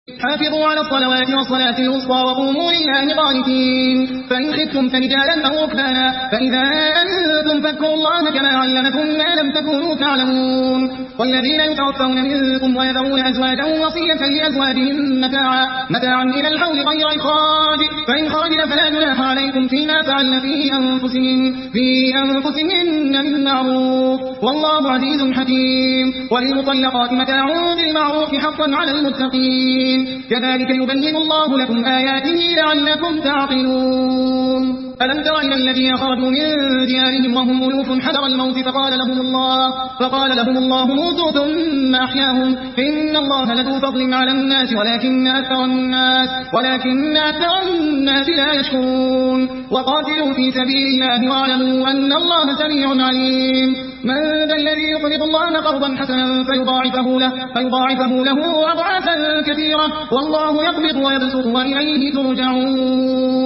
حافظوا على الصلوات والصلاة الوسطى وقوموا لله قانتين. فإن خفتم فرجالا أو ركبانا فإذا أنتم فاذكروا الله كما علمكم ما لم تكونوا تعلمون. والذين يتوفون منكم ويذرون أزواجا وصية لأزواجهم متاعا إلى الحول غير إخراج، فإن خرجن فلا جناح عليكم فيما فعلن في أنفسهن من معروف، والله عزيز حكيم. وللمطلقات متاع بالمعروف حقا على المتقين، كذلك يبين الله لكم آياته لعلكم تعقلون. ألم تر إلى الذين خرجوا من ديارهم وهم ألوف حذر الموت فقال لهم الله موتوا ثم أحياهم، إن الله لذو فضل على الناس ولكن أكثر الناس لا يشكرون. وقاتلوا في سبيل الله واعلموا أن الله سميع عليم. من ذا الذي يقرض الله قرضا حسنا فيضاعفه له أضعافا كثيرة، والله يقبض ويبسط وإليه ترجعون.